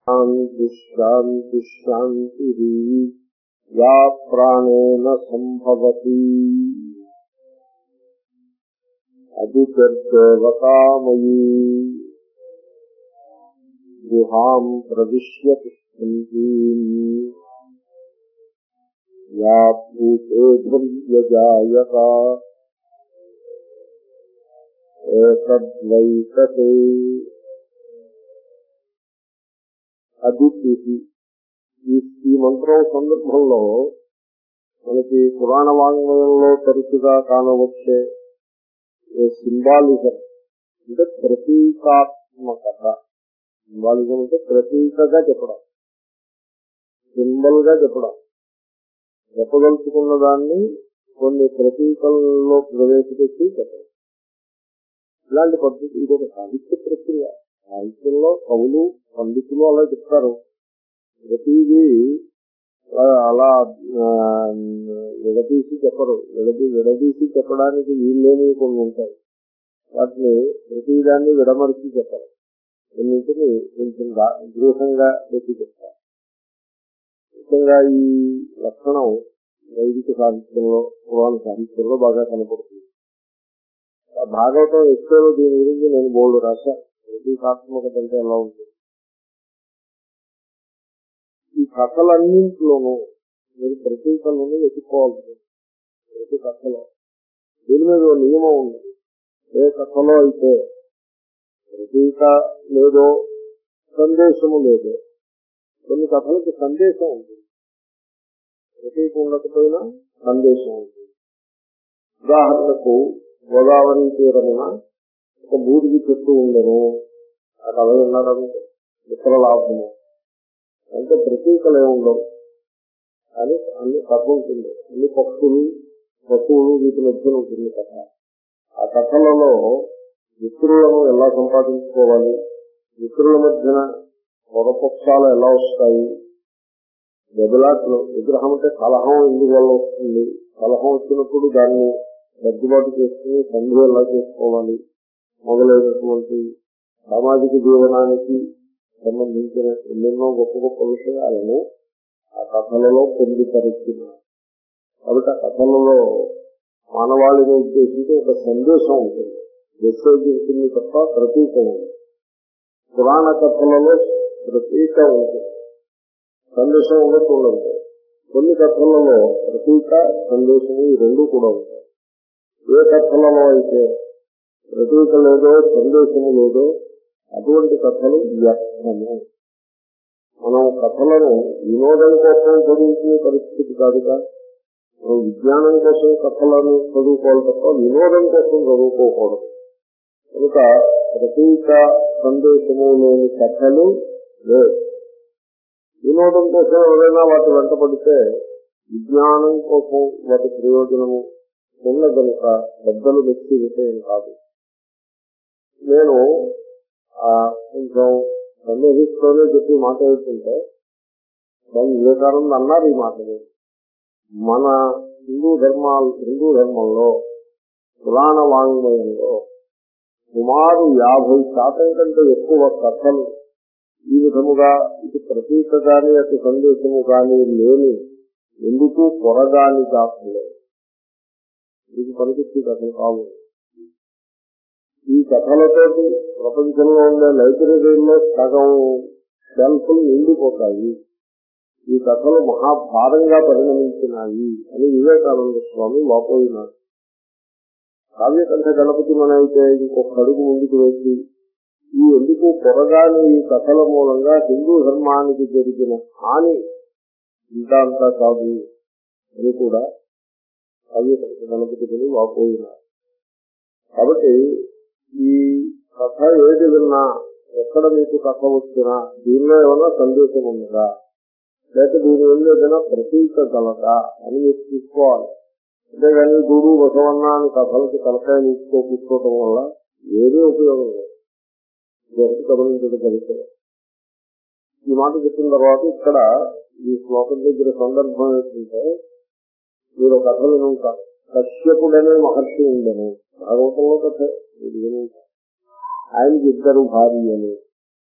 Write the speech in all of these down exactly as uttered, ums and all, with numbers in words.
శాంతి శాంతి శాంతి యా ప్రాణేన సంభవతి అదిదేవతామయీ గుహాం ప్రవిశ్య తిష్టంతి యా భూతేభ్యం వ్యజాయత ఏతద్వైతతే అదితి. ఈ మంత్రం సందర్భంలో మనకి పురాణ వాంగ్మయంలో తరచుగా కానవచ్చే సింబాలిజం అంటే ప్రతీకాత్మకత. సింబాలిజం అంటే ప్రతీకగా చెప్పడం, సింబల్ గా చెప్పడం, చెప్పదలుచుకున్న దాన్ని కొన్ని ప్రతీకల్లో ప్రవేశపెట్టి చెప్పడం. ఇలాంటి పద్ధతి ఇదొక సాహిత్య ప్రక్రియ. సాహిత్యంలో కవులు పండితులు అలా చెప్తారు. ప్రతిదీ అలా విడదీసి చెప్పరు. విడదీ విడదీసి చెప్పడానికి వీళ్ళేమి కొన్ని ఉంటాయి. వాటిని ప్రతిదాన్ని విడమరిచి చెప్పరు. కొన్నింటిని కొంచెం దృఢంగా పెట్టి చెప్తారు. ముఖ్యంగా ఈ లక్షణం వైదిక సాహిత్యంలో, పురాణ సాహిత్యంలో బాగా కనపడుతుంది. భాగవతం ఎక్కువ దీని గురించి నేను బోల్డ్ రాశాను. ప్రతీకాత్మకత అంటే ఎలా ఉంటుంది. ఈ కథలన్నింటిలోనూ మీరు ప్రతీకలను వెతుక్కోవాలి. ప్రతి కథలో దీని మీద నియమం ఉంది. ఏ కథలో అయితే ప్రతీక లేదో, సందేశము లేదో, కొన్ని కథలకు సందేశం ఉంటుంది. ప్రతీక ఉండకపోయినా సందేశం ఉంటుంది. ఉదాహరణకు గోదావరి తీరమున ఒక బూడిది చెట్టు ఉండను, ఆ కథ విన్నారంటే మిత్రలాభము అంటే ప్రతీకలే ఉండవు, కానీ అన్ని కథ ఉంటుంది. అన్ని పక్షులు, పశువులు వీటి మధ్యన ఉంటుంది కథ. ఆ కథలలో మిత్రులను ఎలా సంపాదించుకోవాలి, మిత్రుల మధ్యన పొరపక్షాలు ఎలా వస్తాయి, బదులాట్లు విగ్రహం అంటే కలహం ఎందువల్ల వస్తుంది, కలహం వచ్చినప్పుడు దాన్ని సర్దుబాటు చేసుకుని సంధి ఎలా చేసుకోవాలి మొదలైనటువంటి సామాజిక జీవనానికి సంబంధించిన ఎన్నెన్నో గొప్ప గొప్ప విషయాలను ఆ కథలలో పొందుపరుస్తున్నారు. కాబట్టి ఆ కథలలో మానవాళిని ఉద్దేశించి ఒక సందేశం ఉంటుంది, మెసేజ్ ఉంటుంది తప్ప ప్రతీక ఉంటుంది. పురాణ కథలలో ప్రతీక ఉంటుంది, సందేశం ఉండటం ఉండదు. కొన్ని కథలలో ప్రతీక, సందేశము ఈ రెండు కూడా ఉంటాయి. ఏ కథలలో అయితే ప్రతీక లేదో, సందేశము లేదో అటువంటి కథలు వ్యర్థము. మనం కథలను వినోదం కోసం చదువుకునే పరిస్థితి కాదుగా. మనం విజ్ఞానం కోసం కథలను చదువుకోవాలి తప్ప వినోదం కోసం చదువుకోకూడదు. కనుక ప్రతీక, సందేశము లేని కథలు లేవు. వినోదం కోసం ఎవరైనా వాటి వెంట పడితే విజ్ఞానం కోసం వాటి ప్రయోజనము ఉన్న కనుక పెద్దలు వ్యక్తి విషయం కాదు. నేను కొంచెం సందేహిస్తూనే చెప్పి మాట ఏంటంటే, దాని వివేకానంద అన్నారు ఈ మాటలు. మన హిందూ ధర్మాలు హిందూ ధర్మంలో పురాణ వాంగ్మయంలో సుమారు యాభై శాతం కంటే ఎక్కువ కథలు ఈ విధముగా ఇటు ప్రతీక కానీ అటు సందేశము కానీ లేని, ఎందుకు కొరగాని కాకుండా ఇది పనికొచ్చే కథలు కావు. ఈ కథలతోటి ప్రపంచంలో ఉండే లైబ్రరీలో సగం షెల్ఫ్లు నిండిపోతాయి. ఈ కథలు మహాభారంగా పరిణమించినాయి అని వివేకానంద స్వామి వాపోయినారు. కావ్యకంఠ గణపతి మనైతే ఇంకొక అడుగు ముందుకు వేసి ఈ ఎందుకు పొరగాని ఈ కథల మూలంగా హిందూ ధర్మానికి జరిగిన హాని ఇంత అంతా కాదు అని కూడా కావ్యకంఠ గణపతిని వాపోయినారు. కాబట్టి ఈ కథ ఏది విన్నా, ఎక్కడ మీకు కథ వచ్చినా దీనిలో ఏమైనా సందేశం ఉన్నదా, లేక దీని వల్ల ఏదైనా ప్రతీక గలదా అని మీరు చూసుకోవాలి. అంతేగాని గుడు బసవన్న అని కథలకి తలకాయలు ఇచ్చుకో కూర్చోవటం వల్ల ఏదే ఉపయోగం లేదు. ఇది గమనించడం జరుగుతుంది. ఈ మాట చెప్పిన తర్వాత ఇక్కడ ఈ శ్లోకం దగ్గర సందర్భం ఏంటంటే, మీరు కథ వినుంటారు. కశ్యపుడనే మహర్షి ఉండను, భాగవతంలో కథ. ఆయనకి ఇద్దరు భార్యలు.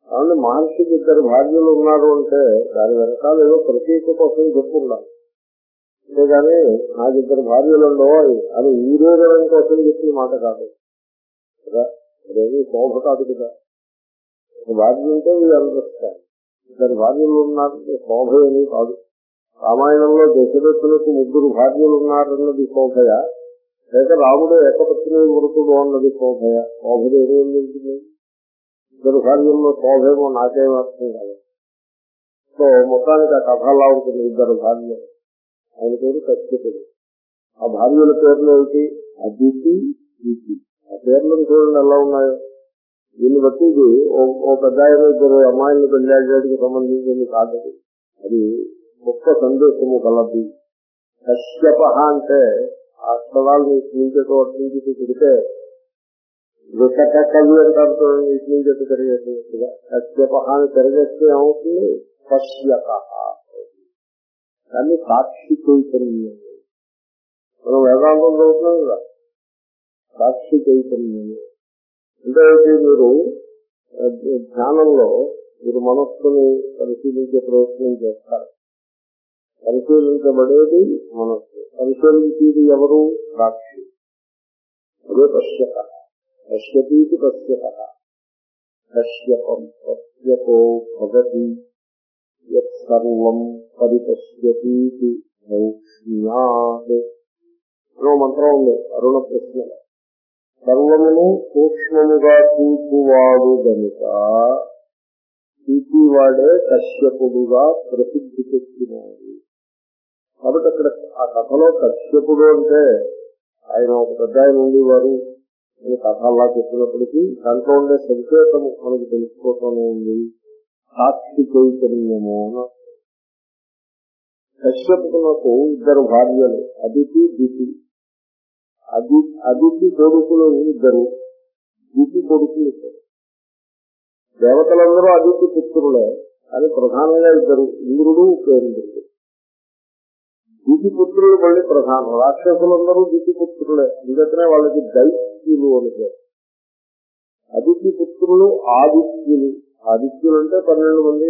కాబట్టి మహర్షికి ఇద్దరు భార్యలు ఉన్నారు అంటే దాని వెనకాల ఏదో ప్రత్యేక కోసం చెప్పుకున్నారు. అంతేగాని నాకు ఇద్దరు భార్యలలో అని ఈరోజనం కోసం చెప్పిన మాట కాదు కదా. అదేమి శోభ కాదు కదా. భార్య ఉంటే వీళ్ళు అందరిస్తారు. ఇద్దరు భార్యలు ఉన్నారంటే శోభ ఏమీ కాదు. రామాయణంలో దశరథులకు ముగ్గురు భార్యలు ఉన్నారన్నది శోభయ, లేక రాముడు ఏకపత్ని వృతుడు అన్నది శోభయ. శోభలు ఏమి ఉంటుంది? ఇద్దరు భార్యల్లో శోభేమో నాకేం అర్థం కాదు. సో మొత్తానికి ఆ కథ అలా ఉంటుంది. ఇద్దరు భార్యలు, ఆయన పేరు కశ్యపుడు. ఆ భార్యల పేర్లు ఏమిటి? అదితి, దీతి. ఆ పేర్లను చూడండి ఎలా ఉన్నాయో. దీన్ని బట్టి ఇది ఓ పెద్ద ఆయన ఇద్దరు అమ్మాయిలను పెళ్ళాడేటికి సంబంధించింది కాదు. అది గొప్ప సందేశము కలది. కశ్యప అంటే ఆ అక్షరాలను ఇట్లించేటోటి నుంచి తిరిగితే వికట కవి అంటారు. ఇటు నుంచి ఎటు తిరిగేట్టుగా కశ్యప అని తిరిగేస్తే ఏమవుతుంది? కశ్యప. కానీ సాక్షి చైతన్యం. మనం వేదాంతం చదువుతున్నాం కదా, సాక్షి చైతన్యం అంటే మీరు ధ్యానంలో మీరు మనస్సుని పరిశీలించే ప్రయత్నం చేస్తారు. పరిశీలించబడేది మనస్సు, పరిశీలించేది ఎవరు? సాక్షి. అదే పశ్యత. పశ్యతీతి పశ్యత. కశ్యపం పశ్యతో భగతి యత్సర్వం పరిపశ్యతీతి సౌక్ష్మ్యాత్. మంత్రం ఉంది అరుణ ప్రశ్న. సర్వమును సూక్ష్మముగా చూపువాడు గనుక చూపివాడే కశ్యపుడుగా ప్రసిద్ధి చెప్తున్నాడు. కాబట్టి అక్కడ ఆ కథలో కశ్యపుడు అంటే ఆయన ఒక పెద్ద ఆయన ఉండేవారు అని కథ అలా చెప్పినప్పటికీ దాంట్లో ఉండే సంకేతము మనకు తెలుసుకోవటమే ఉంది. సాక్షి చైతన్యము. కశ్యపునకు ఇద్దరు భార్యలు, అదితి, దితి. అది అదితి కొడుకులు ఇద్దరు, దితి కొడుకులు ఇద్దరు. దేవతలందరూ అదితి పుత్రులే, కానీ ప్రధానంగా ఇద్దరు, ఇంద్రుడు ఉపేంద్రుడు. దితి పుత్రులు మళ్ళీ ప్రధానం. రాక్షసులందరూ దితి పుత్రులే, అందుకనే వాళ్ళకి దైత్యులు అని పేరు. అదితి పుత్రులు ఆదిత్యులు. ఆదిత్యులు అంటే పన్నెండు మంది.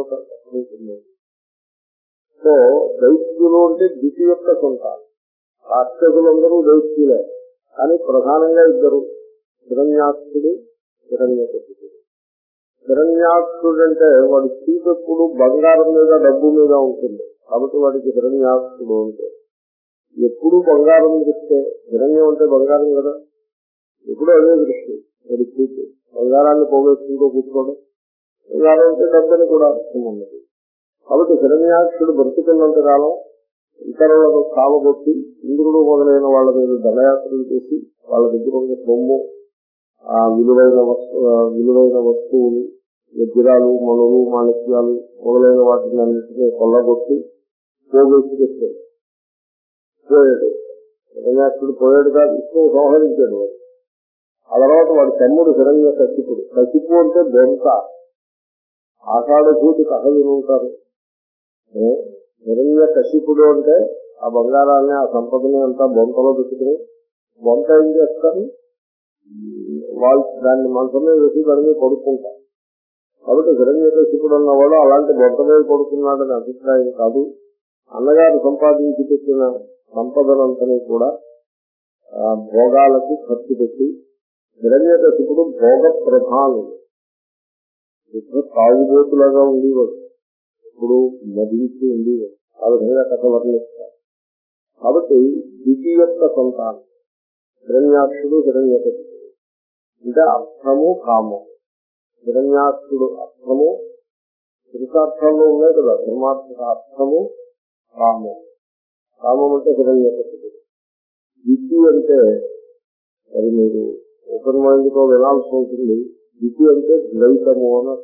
సో దైత్యులు అంటే దితి యొక్క సంతానం. రాక్షసులందరూ దైత్యులే, కానీ ప్రధానంగా ఇద్దరు, హిరణ్యాక్షుడు, హిరణ్యకశిపుడు. హిరణ్యాక్షుడు అంటే వాడి చీపెప్పుడు బంగారం మీద డబ్బు మీద ఉంటుంది కాబట్టి వాడికి హిరణ్యాక్షుడు అంటే. ఎప్పుడు బంగారం దృష్టే. హిరణ్యం అంటే బంగారం కదా, ఎప్పుడు అదే దృష్టి. వాడి చీపు బంగారాన్ని పోగేసుకుంటూ కూర్చోవడం. బంగారం అంటే డబ్బుని కూడా అర్థం ఉన్నది. కాబట్టి హిరణ్యాక్షుడు బ్రతుకున్నంత కాలం ఇతరులను సామగొట్టి ఇంద్రుడు మొదలైన వాళ్ళ మీద దండయాత్రలు చేసి వాళ్ళ దగ్గర ఉన్న సొమ్ము, ఆ విలువైన వస్తు విలువైన వస్తువులు, వజ్రాలు, మణులు, మాణిక్యాలు మొదలైన వాటిని అన్నింటినీ కొల్లగొట్టి పోగేసి పెట్టాడు. పోయాడు హిరణ్యాక్షుడు. పోయాడు కాదు, విష్ణువు సంహరించాడు వాడు. ఆ తర్వాత వాడి తమ్ముడు హిరణ్య కశిపుడు. కశిపు అంటే బొంత. ఆషాఢ భూతి కథ వినుంటారు. హిరణ్య కశిపుడు అంటే ఆ బంగారాన్ని, ఆ సంపదని అంతా బొంతలో పెట్టుకుని, బొంత ఏం చేస్తారు, వాళ్ళు దాన్ని మనసులో వేసి దాని మీద పడుకుంటారు. కాబట్టి హిరణ్య కశిపుడు అన్నవాడు అలాంటి బొంత మీద పడుకున్నాడని అభిప్రాయం కాదు. అన్నగారు సంపాదించి పెట్టిన సంపదనంతని కూడా భోగాలకు ఖర్చు పెట్టి, హిరణ్య కశిపుడు భోగ ప్రధానుడు. ఇప్పుడు తాగుబోతులాగా ఉండేవాడు, ఇప్పుడు నదించి ఉండేవాడు. ఆ విధంగా కథ వర్ణిస్తారు. కాబట్టి దితి యొక్క సంతానం హిరణ్యాక్షుడు, హిరణ్యకశిపుడు. అంటే అర్థము, కామము. హిరణ్యాక్షుడు అర్థము, పురుషార్థంలో ఉన్నాయి కదా, ధర్మార్థ అర్థము, కామము. కామం అంటే హిరణ్యకశిపుడు. దితి అంటే అది మీరు ఓపెన్ మైండ్ తో వినాల్సి ఉంటుంది. దితి అంటే ద్వైతము అని.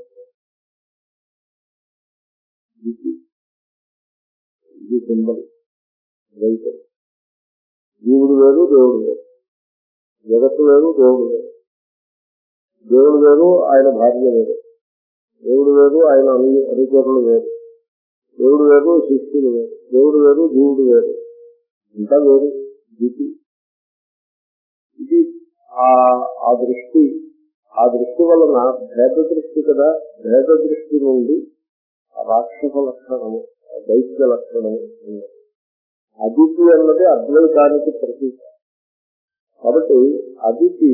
దితి ఇది సింబల్. ద్వైతం. జీవుడు వేరు, దేవుడు వేరు. జగత్తు వేరు, దేవుడు వేరు. దేవుడు వేరు, ఆయన భార్య వేరు. దేవుడు వేరు, ఆయన అను అనుచరులు వేరు. దేవుడు వేరు, శిష్యులు వేరు. దేవుడు వేరు, జీవుడు వేరు. ఇంకా వేరు. దితి. ఇది ఆ దృష్టి, ఆ దృష్టి వలన భేద దృష్టి కదా, భేద దృష్టి నుండి రాక్షస లక్షణము, దైత్య లక్షణము. అదితి అన్నది అద్వైతానికి ప్రతీక. కాబట్టి అదితి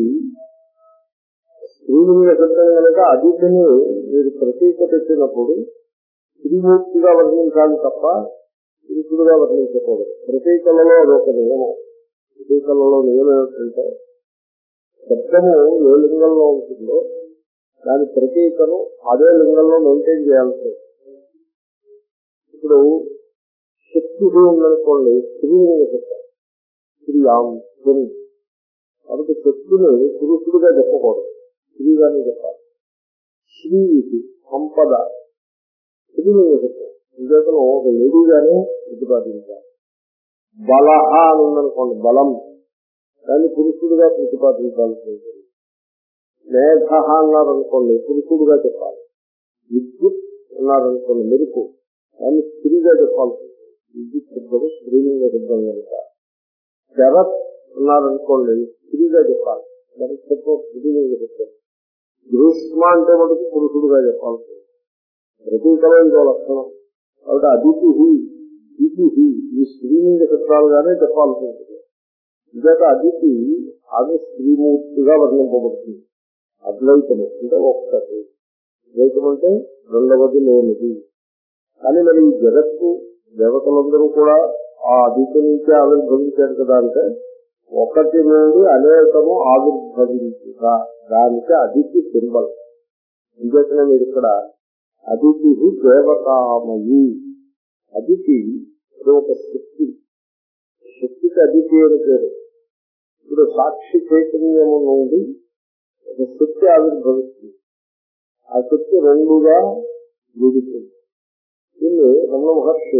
స్త్రీలింగ శబ్దం కనుక అదితిని మీరు ప్రతీక పెట్టినప్పుడు స్త్రీమూర్తిగా వర్ణించాలి తప్ప పురుషుడుగా వర్ణించకూడదు. ప్రతీకలలో అదొక నియమం. ప్రతీకలలో నియమం ఏమిటంటే శబ్దము ఏ లింగంలో ఉంటుందో దాని ప్రతీకను అదే లింగంలో మెయింటైన్ చేయాల్సి ఉంటుంది. ఇప్పుడు శక్తి ఉందనుకోండి, స్త్రీలింగ శబ్దం స్త్రీయాం స్త్రీ. కాబట్టి శక్తిని పురుషుడుగా చెప్పకూడదు, స్త్రీగానే చెప్పాలి. శ్రీ ఇది సంపద స్త్రీలింగ శబ్దం, ఇంకేతను ఒక లేడీగానే ప్రతిపాదించాలి. బలహ అని ఉందనుకోండి, బలం, దాన్ని పురుషుడుగా ప్రతిపాదించాల్సి ఉంటుంది. మేఘ అన్నారనుకోండి, పురుషుడుగా చెప్పాలి. విద్యుత్ అన్నారనుకోండి, మెరుపు, దాన్ని స్త్రీగా చెప్పాల్సి ఉంటుంది. విద్యుత్ శబ్దము స్త్రీలింగ శబ్దం కనుక. శరత్ అన్నారనుకోండి, స్త్రీగా చెప్పాలి, శరత్ శబ్దం స్త్రీలింగ శబ్దం. గ్రీష్మ అంటే మటుకు పురుషుడుగా చెప్పాల్సి ఉంటుంది. ప్రతీకలో ఇంకో లక్షణం. కాబట్టి అదితి ఇతి ఈ స్త్రీలింగ శబ్దాలుగానే చెప్పాల్సి ఉంటుంది. ఇంకేత అదితి అది స్త్రీమూర్తిగా వర్ణింపబడుతుంది. అద్వైతము అంటే ఒక్కటి, ద్వైతం అంటే రెండవది లేనిది. కానీ మరి ఈ జగత్తు దేవతలందరూ కూడా ఆ అదితి నుంచే ఆవిర్భవించారు కదా, అంటే ఒకటి నుండి అనేకము ఆవిర్భవించుట, దానికి అదితి సింబల్. ఇంకేతనే మీరు ఇక్కడ అదితి దేవతామయి, అదితి ఒక శక్తి, శక్తికి అదితి అని పేరు. ఇప్పుడు సాక్షి చైతన్యము నుండి ఒక శక్తి ఆవిర్భవిస్తుంది. ఆ శక్తి రెండుగా విడుతుంది. దీన్ని రమణ మహర్షి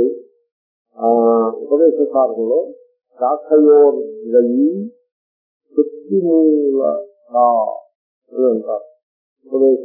ఉపదేశ సారంలో శాఖయోర్గయి శక్తి మూల అని అంటారు. ఉపదేశ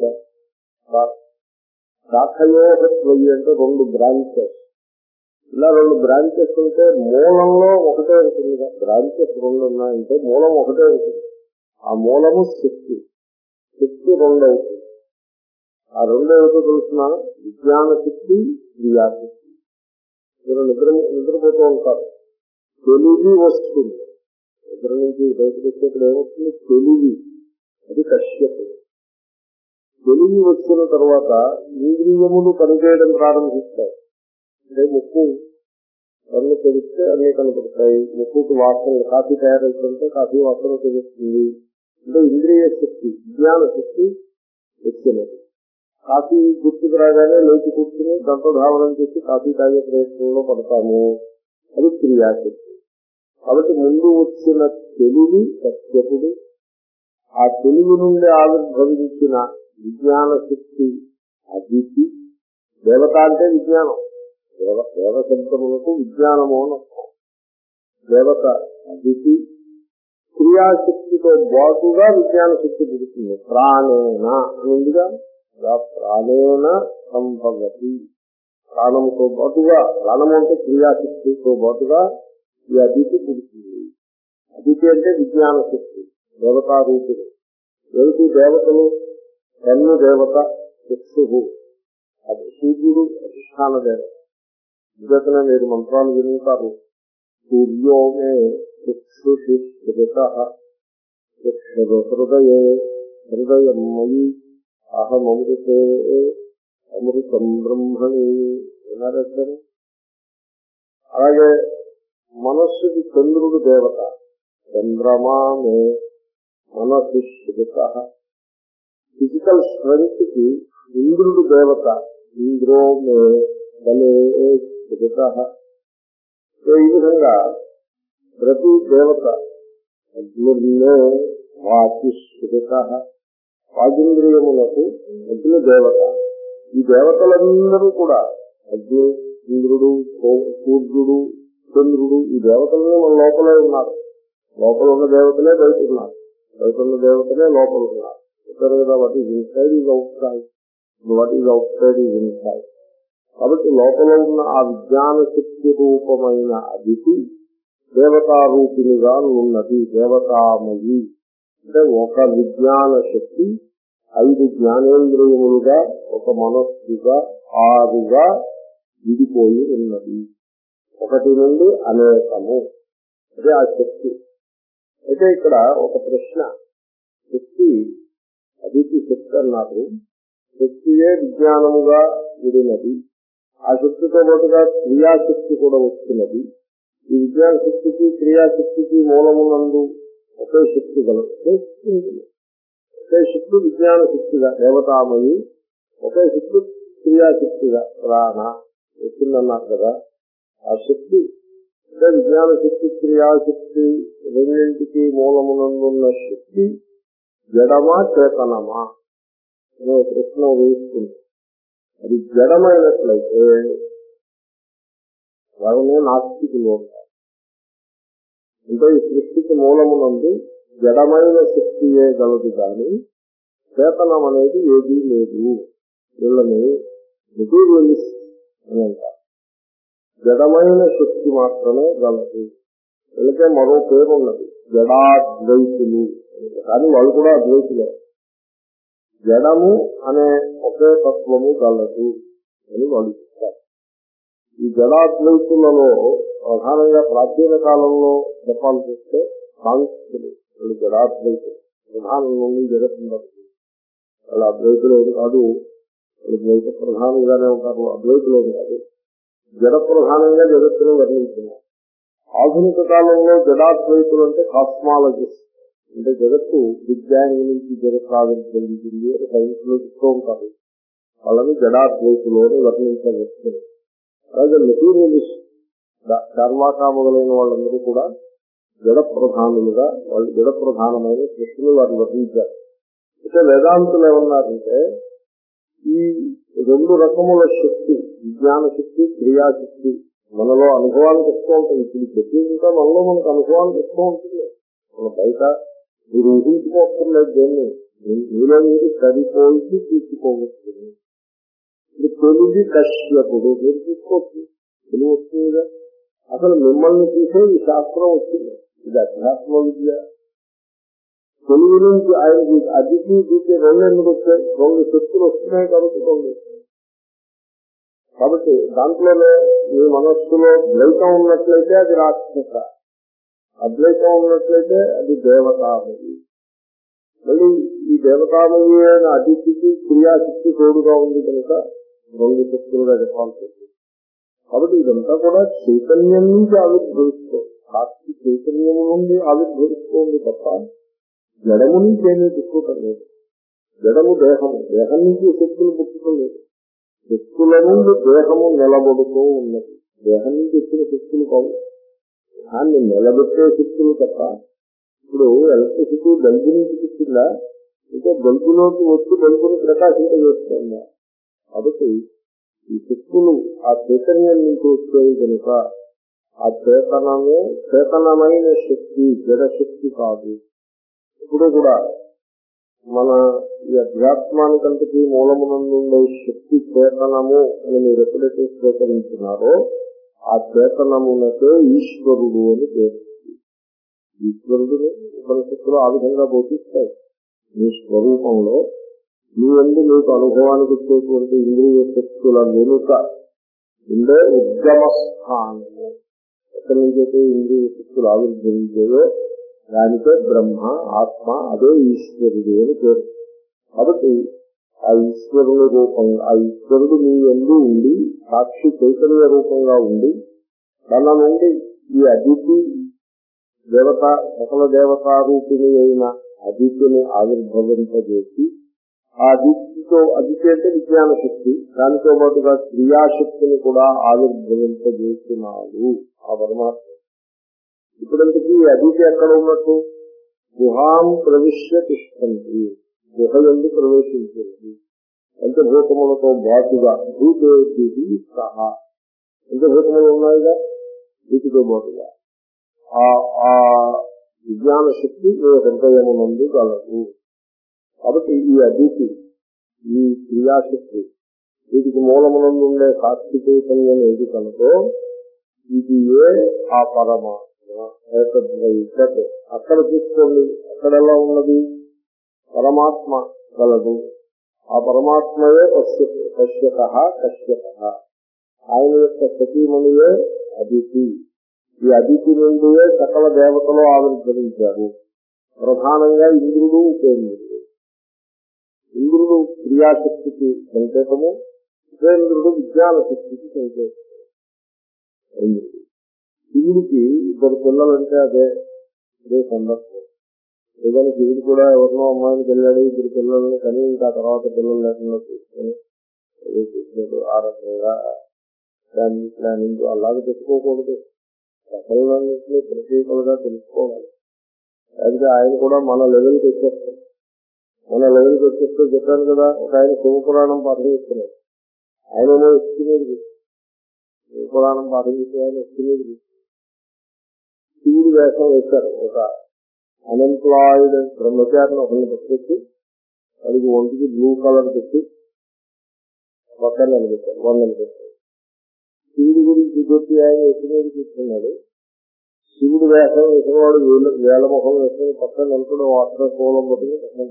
శాఖయోహత్వయి అంటే రెండు బ్రాంచెస్. ఇలా రెండు బ్రాంచెస్ ఉంటే మూలంలో ఒకటే ఉంటుంది. బ్రాంచెస్ రెండు ఉన్నాయంటే మూలం ఒకటే ఉంటుంది. ఆ మూలము శక్తి, శక్తి రెండు అవుతుంది. ఆ రెండు ఏమిటో తెలుసిన విజ్ఞాన శక్తి, క్రియాశక్తి. మీరు నిద్ర నిద్రపోతూ ఉంటారు, తెలివి వస్తుంది. నిద్ర నుంచి బయటకు వచ్చేప్పుడు ఏమవుతుంది? తెలివి. అది కశ్యపు. తెలివి వచ్చిన తర్వాత ఇంద్రియములు పనిచేయడం ప్రారంభిస్తాయి. అంటే ముక్కు కన్ను తెరిస్తే అన్నీ కనపడతాయి. ముక్కుకి వాసన, కాఫీ తయారైతుంటే కాఫీ వాసన తెలుస్తుంది. అంటే ఇంద్రియ శక్తి, విజ్ఞాన శక్తి వచ్చినది. కాఫీ గుర్తుకు రాగానే లేచి కూర్చుని దంతధావనం చేసి కాఫీ తాగే ప్రయత్నంలో పడతాము, అది క్రియాశక్తి. కాబట్టి ముందు వచ్చిన తెలివి సత్యపుడు, ఆ తెలివి నుండి ఆవిర్భవించిన విజ్ఞాన శక్తి అదితి. దేవత అంటే విజ్ఞానం. దేవ దేవ శబ్దములకు విజ్ఞానము అని అర్థం. దేవత అదితి. క్రియాశక్తితో బాటుగా విజ్ఞాన శక్తి పుడుతుంది. ప్రాణేన అనుందిగా, ప్రాణేన సంభవతి. ప్రాణంతో పాటుగా, ప్రాణము అంటే క్రియాశక్తితో పాటుగా ఈ అదితి పుడుతుంది. అదితి అంటే విజ్ఞాన శక్తి, దేవతారూపుడు. ఏమిటి దేవతలు? కన్ను దేవత, చక్షువు అది సూర్యుడు అధిష్టాన దేవత. విగతన మీరు మంత్రాలు వింటారు. సూర్యో మే చక్షుషి హృదయే హృదయం మయి అహమృతే అమృతం బ్రహ్మణి వినారు. అలాగే మనస్సుకి చంద్రుడు దేవత. చంద్రమా మే మనసి శ్రుత. ఫిజికల్ స్ట్రెంగ్త్ కి ఇంద్రుడు దేవత. ఇంద్రో మే బలే శ్రుత. ఈ విధంగా ప్రతి దేవత అగ్నిర్మే వాచి శ్రుత. వాగింద్రియములకు అగ్ని దేవత. ఈ దేవతలందరూ కూడా అగ్ని, ఇంద్రుడు, సూర్యుడు, చంద్రుడు, ఈ దేవతలనే మన లోపలే ఉన్నారు. లోపల ఉన్న దేవతలే బయట ఉన్నారు, బయట ఉన్న దేవతలే లోపల ఉన్నారు. ఇతరు కదా what is inside is outside, what is outside is inside. కాబట్టి లోపల ఉన్న ఆ విజ్ఞాన శక్తి రూపమైన అదితి దేవతారూపిణిగా ఉన్నది. దేవతామయి అంటే ఒక విజ్ఞాన శక్తి ఐదు జ్ఞానేంద్రియములుగా ఒక మనస్సుగా ఆరుగా విడిపోయి ఉన్నది. ఒకటి నుండి అనేకము, అదే ఆ శక్తి. అయితే ఇక్కడ ఒక ప్రశ్న, శక్తి అదితి శక్తి అన్నారు, శక్తియే విజ్ఞానముగా విడినది. ఆ శక్తితో పాటుగా క్రియాశక్తి కూడా వస్తున్నది. ఈ విజ్ఞాన శక్తికి క్రియాశక్తికి మూలమునందు ఒకే శక్తి గలదు, ఒకే శక్తి ఉంటుంది. ఒకే శక్తి విజ్ఞాన శక్తిగా దేవతామయి, ఒకే శక్తి క్రియాశక్తిగా ప్రాణ వచ్చిందన్నారు కదా. ఆ శక్తి అంటే విజ్ఞాన శక్తి క్రియాశక్తి రెండింటికి మూలమునందున్న శక్తి జడమా చేతనమా అనే ప్రశ్న వేస్తుంది. అది జడమైనట్లయితే వారినే నాస్తికులు ఉంటారు. అంటే ఈ సృష్టికి మూలమునందు జడమైన శక్తియే గలదు కానీ చేతనం అనేది ఏదీ లేదు. వీళ్ళని మెటీరియలిస్ట్ అని అంటారు. జడమైన శక్తి మాత్రమే గలదు. వీళ్ళకే మరో పేరు ఉన్నది, జడాద్వైతులు. కానీ వాళ్ళు కూడా అద్వైతులే. జడము అనే ఒకే తత్వము గలదు అని వాళ్ళు చెప్తారు. ఈ జడాద్వైతులలో ప్రధానంగా ప్రాచీన కాలంలో చెప్పాల్సి వస్తే సాంఖ్యులు, వాళ్ళు జడాద్వైతులు. ప్రధానం నుండి జగత్తుండదు. వాళ్ళు అద్వైతులు ఏది కాదు, వాళ్ళు ద్వైత ప్రధానంగానే ఉంటారు. అద్వైతులు ఏది కాదు, జడ ప్రధానంగా జగత్తును వర్ణించున్నారు. ఆధునిక కాలంలో జడాద్వైతులు అంటే కాస్మాలజిస్ట్, అంటే జగత్తు విజ్ఞానం నుంచి జగత్తు ఆవిర్భవించింది అని సైన్స్ లో చెప్తూ ఉంటారు. వాళ్ళని జడాద్వైతులు అని వర్ణించవచ్చు. అలాగే మెటీరియలిస్ట్, చార్వాకా మొదలైన వాళ్ళందరూ కూడా జడ ప్రధానులుగా, వాళ్ళు జడ ప్రధానమైన సృష్టిని వారు వర్ణించారు. అయితే వేదాంతులు ఏమన్నారంటే ఈ రెండు రకముల శక్తి, విజ్ఞాన శక్తి క్రియాశక్తి మనలో అనుభవానికి వస్తూ ఉంటుంది. ఇప్పుడు ప్రత్యేకంగా మనలో మనకు అనుభవానికి వస్తూ ఉంటుంది. మన బయట మీరు ఊహించుకోవట్లేదు, దేన్ని మీలో మీరు సరిపోయి తీసుకోవచ్చు. ఇప్పుడు తొలిది కశ్యపుడు మీరు తీసుకోవచ్చు, తెలివి వస్తుందిగా. అసలు మిమ్మల్ని చూసే ఈ శాస్త్రం వచ్చింది, ఇది అధ్యాత్మ విద్య. తెలుగు నుంచి ఆయనకి అతిథి చూసే రెండు ఎందుకు వచ్చాయి? రెండు శక్తులు వస్తున్నాయి కాబట్టి రెండు వచ్చాయి. కాబట్టి దాంట్లోనే మీ మనస్సులో ద్వైతం ఉన్నట్లయితే అది రాక్షస, అద్వైతం ఉన్నట్లయితే అది దేవతామయి. మళ్ళీ ఈ దేవతామయి అయిన అతిథికి క్రియాశక్తి తోడుగా ఉంది కనుక రెండు శక్తులుగా చెప్పాల్సి వస్తుంది. కాబట్టి ఇదంతా కూడా చైతన్యం నుంచి ఆవిర్భవిస్తుంది, సాక్షి చైతన్యము నుండి ఆవిర్భవిస్తుంది తప్ప జడము నుంచి ఏమీ పుట్టుకం లేదు. జడము దేహము, దేహం నుంచి శక్తులు పుట్టుకం లేదు. శక్తుల నుండి దేహము నిలబడుతూ ఉన్నది. దేహం నుంచి వచ్చిన శక్తులు కావు, దాన్ని నిలబెట్టే శక్తులు తప్ప. ఇప్పుడు ఎలక్ట్రిసిటీ బల్బు నుంచి పుట్టిందా, ఇంకా బల్బులోకి వచ్చి బల్బుని ప్రకాశింపజేస్తుందా? కాబట్టి ఈ శక్తులు ఆ చైతన్యం నుంచి వచ్చేవి కనుక ఆ చేతనమే చేతనమైన శక్తి, జడశక్తి కాదు. ఇప్పుడు కూడా మన ఈ అధ్యాత్మానికంతకీ మూలమునందుండే శక్తి చేతనము అని మీరు ఎప్పుడైతే స్వీకరించినారో ఆ చేతనమునకే ఈశ్వరుడు అని పేరు. ఈశ్వరుడిని ఉపనిషత్తులు ఆ విధంగా బోధిస్తాయి. మీ స్వరూపంలో మీ అందు మీకు అనుభవానికి వచ్చేటువంటి ఇంద్రియ శక్తుల వెనుక ఉండే ఉద్గమ స్థానము, ఎక్కడి నుంచైతే ఇంద్రియ శక్తులు ఆవిర్భవించాయో దానికే బ్రహ్మ ఆత్మ, అదే ఈశ్వరుడు అని పేరు. కాబట్టి ఆ ఈశ్వరుని రూపంగా, ఆ ఈశ్వరుడు మీ యందు ఉండి సాక్షి చైతన్య రూపంగా ఉండి తన నుండి ఈ అదితి దేవత, సకల దేవతారూపిణి అయిన అదితిని ఆవిర్భవింపజేసి ఆ అదితితో, అదితి అంటే విజ్ఞాన శక్తి, దానితో పాటుగా క్రియాశక్తిని కూడా ఆవిర్భవింపజేసినాడు ఆ పరమాత్మ. ఇప్పుడంతకీ అదితి ఎక్కడ ఉన్నట్టు? గుహాం ప్రవిశ్య తిష్టంతి, గుహ యందు ప్రవేశించింది. పంచభూతములతో బాటుగా భూతేతి సహా, పంచభూతములు ఉన్నాయిగా, వీటితో బాటుగా ఆ విజ్ఞాన శక్తి ఏ హృదయమునందు గలదు. కాబట్టి ఈ అదితి, ఈ క్రియాశక్తి, వీటికి మూలమునందు ఉండే సాక్షి చైతన్యం ఏది కనుకో ఇది ఏ ఆ పరమాత్మ ఏకద్వైతత్. అక్కడ చూసుకోండి, అక్కడ ఎలా ఉన్నది? పరమాత్మ కలదు. ఆ పరమాత్మయే పశ్య పశ్యత కశ్యత, ఆయన యొక్క సతీమణియే అదితి. ఈ అదితి నుండియే సకల దేవతలు ఆవిర్భవించారు. ప్రధానంగా ఇంద్రుడు ఉపేంద్రుడు. ఇంద్రుడు క్రియాశక్తికి సంకేతము, ఉపేంద్రుడు విజ్ఞాన శక్తికి సంకేతము. ఇంద్రుడు శివుడికి ఇద్దరు పిల్లలంటే అదే అదే సందర్భం. ఏదైనా శివుడు కూడా ఎవరినో అమ్మాయిని వెళ్ళాడు, ఇద్దరు పిల్లల్ని కానీ ఇంకా తర్వాత పిల్లలు లేకుండా చూసుకొని ఏదో చూసినట్టు ఆ రకంగా ప్లానింగ్ ప్లానింగ్ అలాగే పెట్టుకోకూడదు. రకాలన్నింటినీ ప్రత్యేకంగా తెలుసుకోవాలి. అయితే ఆయన కూడా మన లెవెల్కి వచ్చేస్తాం. మన లెవెల్కి వచ్చేస్తే చెప్పాను కదా, ఒక ఆయన శివపురాణం పాఠం చేస్తున్నాడు. ఆయనేమో ఎస్టిమేట్ శివపురాణం పాఠం చేసే ఆయన ఎస్టిమేట్ శివుడి వేషం వేశారు. ఒక అన్ఎంప్లాయిడ్ బ్రహ్మచారిని ఒకరిని పట్టుకొచ్చి వాడికి ఒంటికి బ్లూ కలర్ పెట్టి పక్కన నిలబెట్టారు, వందలు పెట్టారు. శివుడి గురించి పెట్టి ఆయన ఎస్టిమేట్ తీసుకున్నాడు. శివుడు వేషం వేసినవాడు వేల వేల ముఖం వేసుకుని పక్కన నిలబడి వాటర్ కోలం పట్టుకుని పక్కన.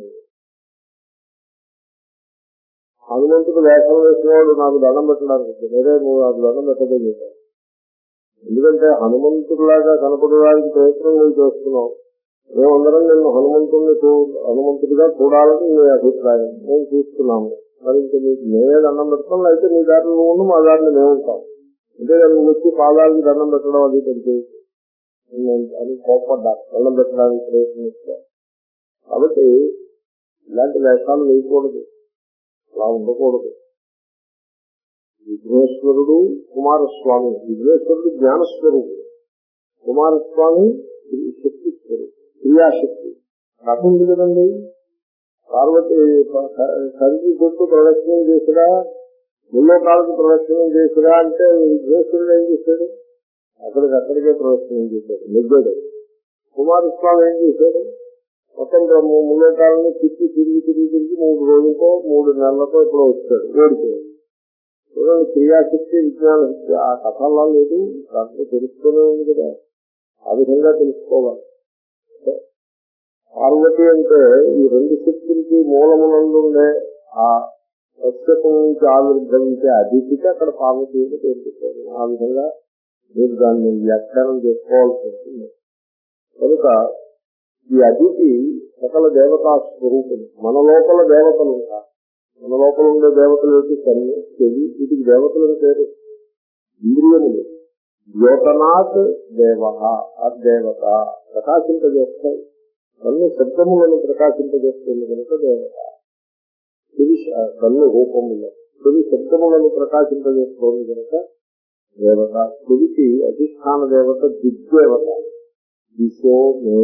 హనుమంతుడు వేషం వేసినవాడు నాకు దండం పెట్టడానికి నేనే నువ్వు నాకు దండం పెట్టదే చెప్పాను. ఎందుకంటే హనుమంతుడిలాగా కనపడడానికి ప్రయత్నం నువ్వు చేస్తున్నావు. మేమందరం నిన్ను హనుమంతుడిని హనుమంతుడిగా చూడాలని నీ అభిప్రాయం. మేము చూస్తున్నాము. మరి ఇంకా నీకు మేమే దండం పెడతాం, అయితే నీ దారిని నువ్వు మా దారిని మేము ఉంటాం. అంటే నువ్వు వచ్చి పాదాలకి దండం పెట్టడం అది పెడితే అని కోపడ్డా, దండం పెట్టడానికి ప్రయత్నిస్తారు. కాబట్టి ఇలాంటి వేషాలు వేయకూడదు, అలా ఉండకూడదు. విఘ్నేశ్వరుడు కుమారస్వామి, విఘ్నేశ్వరుడు జ్ఞానస్వరూపుడు, కుమారస్వామి శక్తి స్వరూపుడు, క్రియాశక్తి. కాకుంది కదండి. పార్వతి తండ్రి చుట్టూ ప్రదక్షిణం చేసినా, ముల్లో కాలకు ప్రదక్షిణం చేసినా అంటే విఘ్నేశ్వరుడు ఏం చేశాడు? అక్కడికి అక్కడికే ప్రదక్షిణం చేశాడు, నెగ్గాడు. కుమారస్వామి ఏం చేశాడు? మొత్తం ముల్లో కాలని తిరిగి తిరిగి తిరిగి తిరిగి మూడు రోజులతో మూడు నెలలతో ఇప్పుడు వచ్చాడు, ఓడిపోయాడు. క్రియాశక్తి విజ్ఞాన శక్తి ఆ కథలా లేదు, దాంట్లో తెలుస్తూనే ఉంది కదా. ఆ విధంగా తెలుసుకోవాలి. పార్వతి అంటే ఈ రెండు శక్తులకి మూలమునందుండే ఆ సస్యకం నుంచి ఆవిర్భవించే అదితికి అక్కడ పార్వతి అని తెలుపుతారు. ఆ విధంగా మీరు దాన్ని వ్యాఖ్యానం చేసుకోవాల్సి ఉంటుంది. కనుక ఈ అదితి సకల దేవతా స్వరూపం. మన లోపల దేవతలు ఉంటారు. మన లోపల ఉండే దేవతలు ఏంటి? కన్ను, చెవి, వీటికి దేవతలను పేరు. ఇంద్రియములు ద్యోతనాథ్ దేవ, ఆ దేవత ప్రకాశింపజేస్తాయి. కన్ను శబ్దములను ప్రకాశింపజేస్తుంది కనుక దేవత. చెవి కన్ను రూపములు, చెవి శబ్దములను ప్రకాశింపజేస్తోంది కనుక దేవత. చెవికి అధిష్టాన దేవత దిగ్దేవత. దిశో మే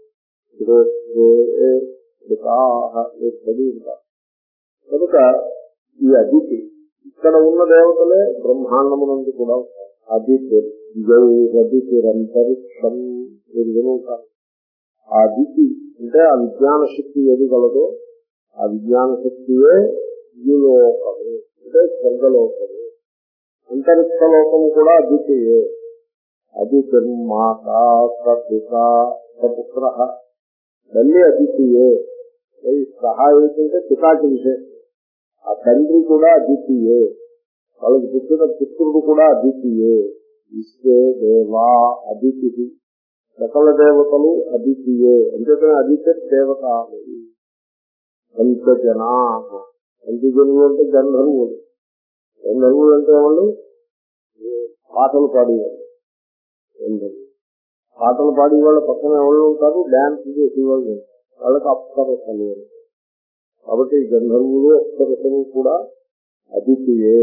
చదివి ఉంటారు. కనుక ఈ అదితి ఇక్కడ ఉన్న దేవతలే బ్రహ్మాండమునందు కూడా ఉంటారు. అదితి జైరదితిరంతరిక్షం మీరు ఉంటారు. ఆ అదితి అంటే ఆ విజ్ఞాన శక్తి ఏది కలదో ఆ విజ్ఞాన శక్తియే ద్యులోకము అంటే స్వర్గలోకము. అంతరిక్ష లోకము కూడా అదితియే. అదితి మాత సపిత సపుత్ర మళ్ళీ అదితియే. సహాయం ఏంటంటే పితాకి విశేషం. ఆ తండ్రి కూడా అదితియే, వాళ్ళకి పుట్టిన పుత్రుడు కూడా అదితియే. విశ్వే దేవా అదితి, సకల దేవతలు అదితియే. అంతేకాని అదితి దేవత పంచజనా. పంచజనులు అంటే గంధర్వులు. గంధర్వులు అంటే వాళ్ళు పాటలు పాడేవాళ్ళు. గంధర్వులు పాటలు పాడే వాళ్ళ పక్కన ఎవరు ఉంటారు? డాన్స్ చేసేవాళ్ళు ఉంటారు. వాళ్ళకి అప్సరసలు. కాబట్టి గంధర్వులు అప్సరసలు కూడా అదితియే.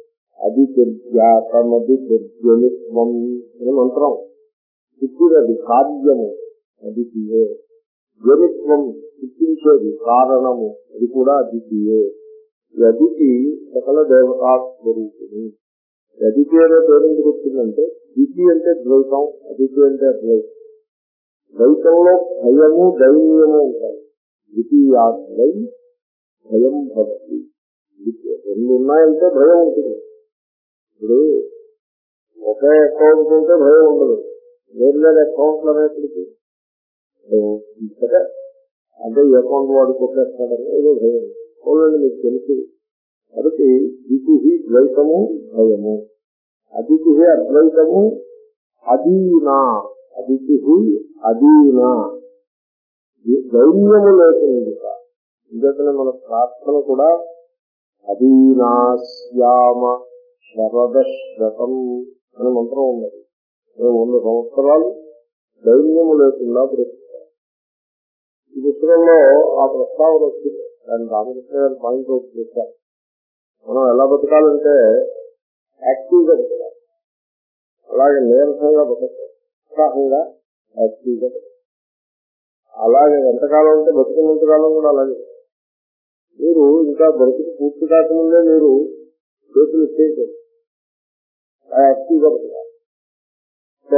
అదిత్యాతమదిత్యనిత్వం అని మంత్రం. పుట్టినది కార్యము అదితియే. జనిత్వం పుట్టించేది కారణము, అది కూడా అదితియే. ఈ అదితి సకల దేవతా స్వరూపిణి. అదితి అనే పేరు ఎందుకు వచ్చిందంటే దితి అంటే ద్వైతం, అదితి అంటే అద్వైతం. ద్వైతంలో భయము దైన్యము ఉంటాయి. ద్వితీయాద్వై భయం భవతి. రెండు ఉన్నాయంటే భయం ఉంటుంది. ఇప్పుడు ఒకే అకౌంట్ ఉంటే భయం ఉండదు. వేరు వేరు అకౌంట్లు అనేప్పటికీ సరే అంటే ఈ అకౌంట్ వాడు కొట్టేస్తాడని ఏదో భయం. చూడండి మీకు తెలుసు. కాబట్టి దితి ద్వైతము భయము, అదితి అద్వైతము అదీనా, అదితి అదీనా దైన్యము లేకుండా. ఇందుకనే మన ప్రార్థన కూడా అదీనాశ్యామ శరదశ్రతం అనే మంత్రం ఉన్నది. మేము వంద సంవత్సరాలు దైన్యము లేకుండా బ్రతుకుతాం. ఈ పుస్తకంలో ఆ ప్రస్తావన వచ్చింది. దాన్ని రామకృష్ణ గారి పాయింట్ అవుట్ చేశారు. మనం ఎలా బతకాలంటే యాక్టివ్గా బతకాలి, అలాగే నీరసంగా బతకాలి, ఉత్సాహంగా యాక్టివ్గా బతకాలి. అలాగే ఎంతకాలం అంటే బతుకున్నంతకాలం కూడా అలాగే. మీరు ఇంకా బతుకు పూర్తి కాకముందే మీరు చేతులు చేయకూడదు, యాక్టివ్గా బతకాలి. So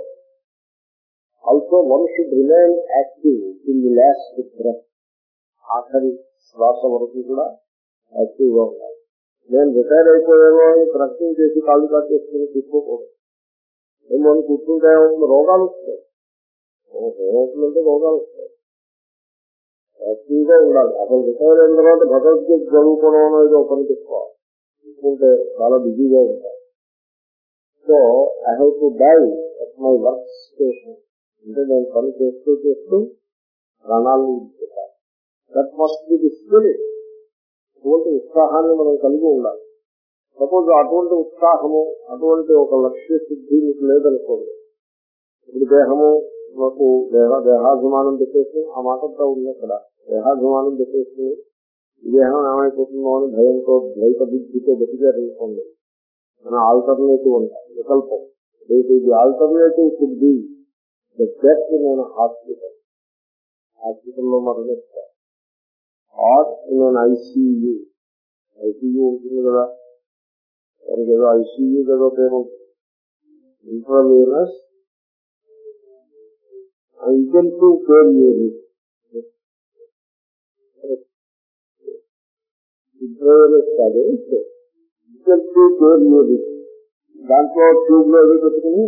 also one should remain active in the last breath. ఆఖరి శ్వాస వరకు కూడా యాక్టివ్గా ఉండాలి. నేను రిటైర్ అయిపోయానో అని ప్రశ్న చేసి కాళ్ళు కాటేసుకుని తీసుకోకూడదు. ఏమో అని కూర్చుంటే రోగాలు వస్తాయి. ఏమవుతుందంటే రోగాలు వస్తాయి. యాక్టివ్గా ఉండాలి. అసలు రిటైర్ అయిన తర్వాత భగవద్గీత చదువుకోవడం అనేది ఒక పని తీసుకోవాలి. తీసుకుంటే చాలా బిజీగా ఉంటాయి. So I have to die at my work station. అంటే నేను పని చేస్తూ చేస్తూ ప్రాణాలను ఇచ్చేస్తాను. That must be the spirit. అటువంటి ఉత్సాహాన్ని మనం కలిగి ఉండాలి. సపోజ్ అటువంటి ఉత్సాహము, అటువంటి ఒక లక్ష్య సిద్ధి మీకు లేదనుకోండి. ఇప్పుడు దేహము మాకు దేహ దేహాభిమానం పెట్టేసి ఆ మాటంతా ఉంది అక్కడ. దేహాభిమానం పెట్టేసి ఈ దేహం ఏమైపోతుందో అని భయంతో ద్వైత బుద్ధితో బతికారనుకోండి. మన ఆల్టర్నేటివ్ ఉంటాయి, వికల్పం. ఇది alternative could be the death in hospital. హాస్పిటల్లో మరణిస్తారు. Or in ICU. ఐసీయూ ఉంటుంది కదా, దానికి ఏదో ఐసీయూ ఏదో పేరు ఉంటుంది. Intravenous intensive care unit. Intravenous కాదు, ఇంటెన్సివ్ కేర్ యూనిట్. దాంట్లో ట్యూబ్ లో ఏదో పెట్టుకుని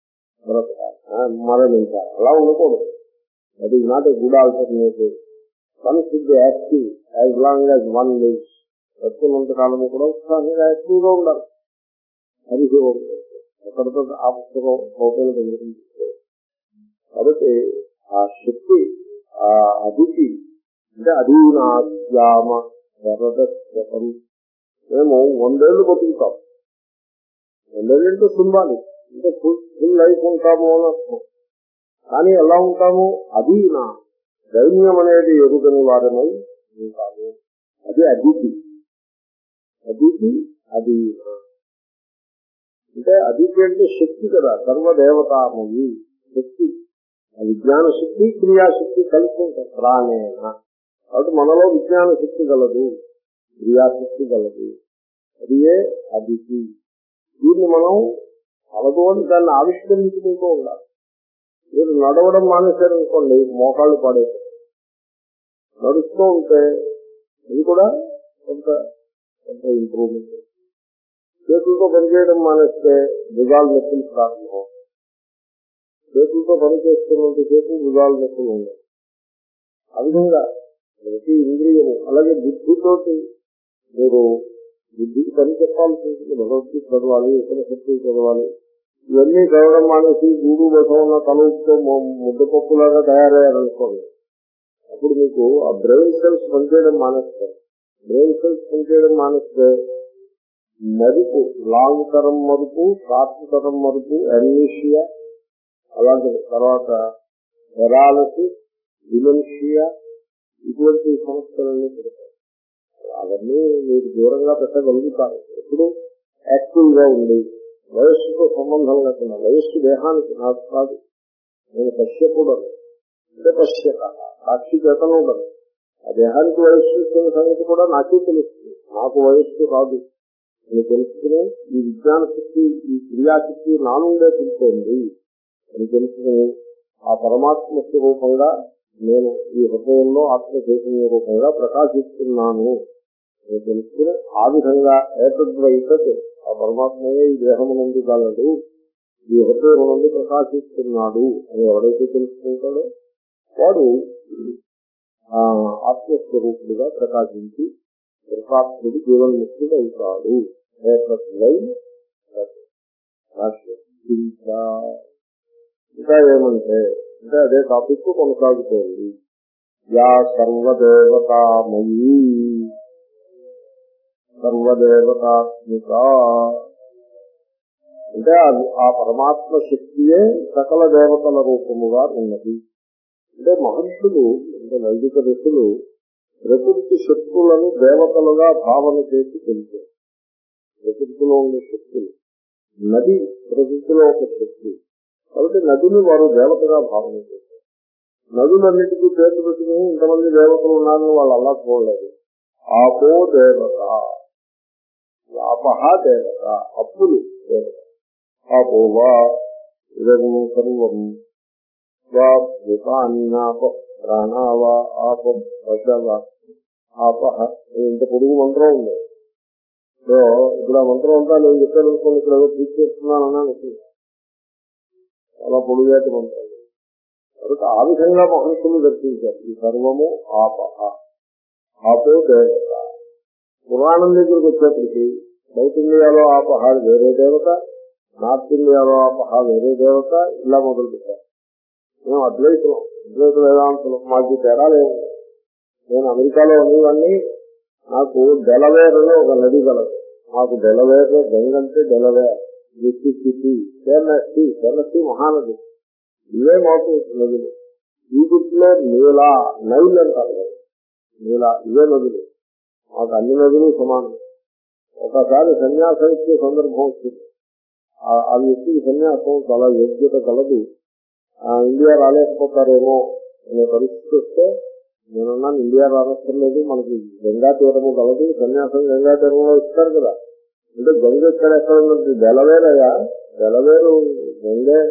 మరణించాలి. అలా ఉండకూడదు. That is not a good alternative. One should be active as long as one lives. వచ్చినంత కాలము కూడా ఉత్సాహంగా యాక్టివ్గా ఉండాలి. అది ఒకరితో ఆ పుస్తకం ఓపెన్ పొందుతుంది. కాబట్టి ఆ శక్తి, ఆ అదితి అంటే అధీనాశ్యామ శరదశ్రతం. మేము వందేళ్లు బతుకుతాం. వందేళ్ళంటే సింబాలి, అంటే ఫుల్ ఫుల్ లైఫ్ ఉంటాము అని అర్థం. కానీ ఎలా ఉంటాము? అధీనా, దైన్యం అనేది ఎరుగని వారమై ఉంటాము. అది అదితి. అదితి అది అంటే అదితి అంటే శక్తి కదా, సర్వదేవతామయి శక్తి. విజ్ఞాన శక్తి, క్రియాశక్తి కలిసి ఉంటాయి ప్రాణేన. కాబట్టి మనలో విజ్ఞాన శక్తి గలదు, క్రియాశక్తి గలదు. అది ఏ అదితి. దీన్ని మనం అలగోని దాన్ని ఆవిష్కరించుకుంటూ ఉండాలి. మీరు నడవడం మానేశారనుకోండి, మోకాళ్ళు పాడైపోతాయి. నడుస్తూ ఉంటే ఇది కూడా కొంత కొంత ఇంప్రూవ్మెంట్. చేతులతో పనిచేయడం మానేస్తే భుజాలు నొప్పులు ప్రారంభం. చేతులతో పని చేస్తున్నంత చేతులు భుజాలు నొప్పులు ఉన్నాయి. ఆ విధంగా ప్రతి ఇంద్రియము, అలాగే బుద్ధితోటి మీరు బుద్ధికి పని చెప్పాల్సి ఉంటుంది. భగవద్గీత చదవాలి, ఇతర శక్తులు చదవాలి. ఇవన్నీ చదవడం మానేసి గూడు బసం ఉన్న తలతో ముద్దపప్పులాగా తయారయ్యారనుకోండి, అప్పుడు మీకు ఆ బ్రెయిన్ సెల్స్ పనిచేయడం మానేస్తారు. బ్రెయిన్ సెల్స్ పనిచేయడం మానేస్తే మరుపు, లాంగ్ టర్మ్ మరుపు, షార్ట్ టర్మ్ మరుపు, అమ్నీషియా, అలాంటి తర్వాత పెరాలసిస్, డిమెన్షియా, ఇటువంటి సమస్యలన్నీ పెడతాయి. అవన్నీ మీరు దూరంగా పెట్టగలుగుతారు. ఎప్పుడు యాక్టివ్ గా ఉండి, వయస్సుతో సంబంధం లేకుండా. వయస్సు దేహానికి నాకు కాదు. నేను పశ్యకూడదు అంటే పశ్యక సాక్షి చేతను ఉండదు. ఆ దేహానికి వయస్సు ఇచ్చిన సంగతి కూడా నాకే తెలుస్తుంది. నాకు వయస్సు రాదు. నేను తెలుసుకుని ఈ విజ్ఞాన శక్తి, ఈ క్రియాశక్తి నా నుండే తెలుస్తుంది అని తెలుసుకుని ఆ పరమాత్మ రూపంగా నేను ఈ హృదయంలో ఆత్మ చైతన్య రూపంగా ప్రకాశిస్తున్నాను అని తెలుసుకుని ఆ విధంగా ఏకద్వైత ఆ పరమాత్మయే ఈ దేహము నుండి కలడు, ఈ హృదయం నుండి ప్రకాశిస్తున్నాడు అని ఎవరైతే తెలుసుకుంటాడో వాడు ఆ ఆత్మస్వరూపుడుగా ప్రకాశించి కృపాత్ముడు జీవన్ముక్తుడు అవుతాడు. ఇంకా ఏమంటే అంటే అదే టాపిక్ కొనసాగుతోంది. యా సర్వదేవతామయీ సర్వదేవతాత్మిక అంటే ఆ పరమాత్మ శక్తియే సకల దేవతల రూపముగా ఉన్నది. అంటే మహర్షులు అంటే వైదిక ఋషులు ప్రకృతి శక్తులను దేవతలుగా భావన చేసి తెలిపారు. ప్రకృతిలో ఉండే శక్తులు, నది ప్రకృతిలో ఒక శక్తి కాబట్టి నదిని వారు దేవతగా భావన చేశారు. నదులన్నిటికీ పేరు పెట్టుకుని ఇంతమంది దేవతలు ఉన్నారని వాళ్ళు అలా చూడలేదు. ఆపో దేవత, ఆపహ దేవత, అప్పులు దేవత. ఆపోవా ఇదం సర్వం స్వాపాన్యాప ప్రాణావా ఆప పశవ ఆపహ. ఇంత పొడుగు మంత్రం ఉంది. సో ఇప్పుడు ఆ మంత్రం అంతా నేను చెప్పాను ఇక్కడ ఏదో పూర్తి చేస్తున్నానని అనుకుంటున్నాను. చాలా పొడుగాటి మంత్రం. కాబట్టి ఆ విధంగా మహర్షులు దర్శించారు. ఈ సర్వము ఆపహ, ఆపో దేవత. పురాణం దగ్గరికి వచ్చేప్పటికి సౌత్ ఇండియాలో ఆపహ వేరే దేవత, నార్త్ ఇండియాలో ఆపహ వేరే దేవత, ఇలా మొదలు పెట్టారు. మేము అద్వైతులం, అద్వైత వేదాంతులం, మాకు తేడా లేదు. నేను అమెరికాలో ఉండేవాడిని. నాకు డెలవేర్ అని ఒక నది కలదు. మాకు డెలవేర్ గంగ అంటే Delaware, Mississippi, Tennessee, Tennessee Mahanadi, ఇవే మాకు నదులు. ఈజిప్ట్ లో నీలా, నైల్ అంటారు కదా, నీలా, ఇవే నదులు. మాకు అన్ని నదులు సమానం. ఒకసారి సన్యాసం ఇచ్చే సందర్భం వచ్చింది. ఆ వ్యక్తికి సన్యాసం చాలా యోగ్యత కలదు, ఇండియా రాలేకపోతారేమో అనే పరిస్థితి వస్తే నేనున్నాను, ఇండియా రానక్కర్లేదు, మనకి గంగా తీరము కలదు, సన్యాసం గంగా తీరంలో ఇస్తారు కదా. అంటే గంగ ఎక్కడ ఎక్కడ ఉన్నది? డెలవేరయ్యా, డెలవేరు గంగే,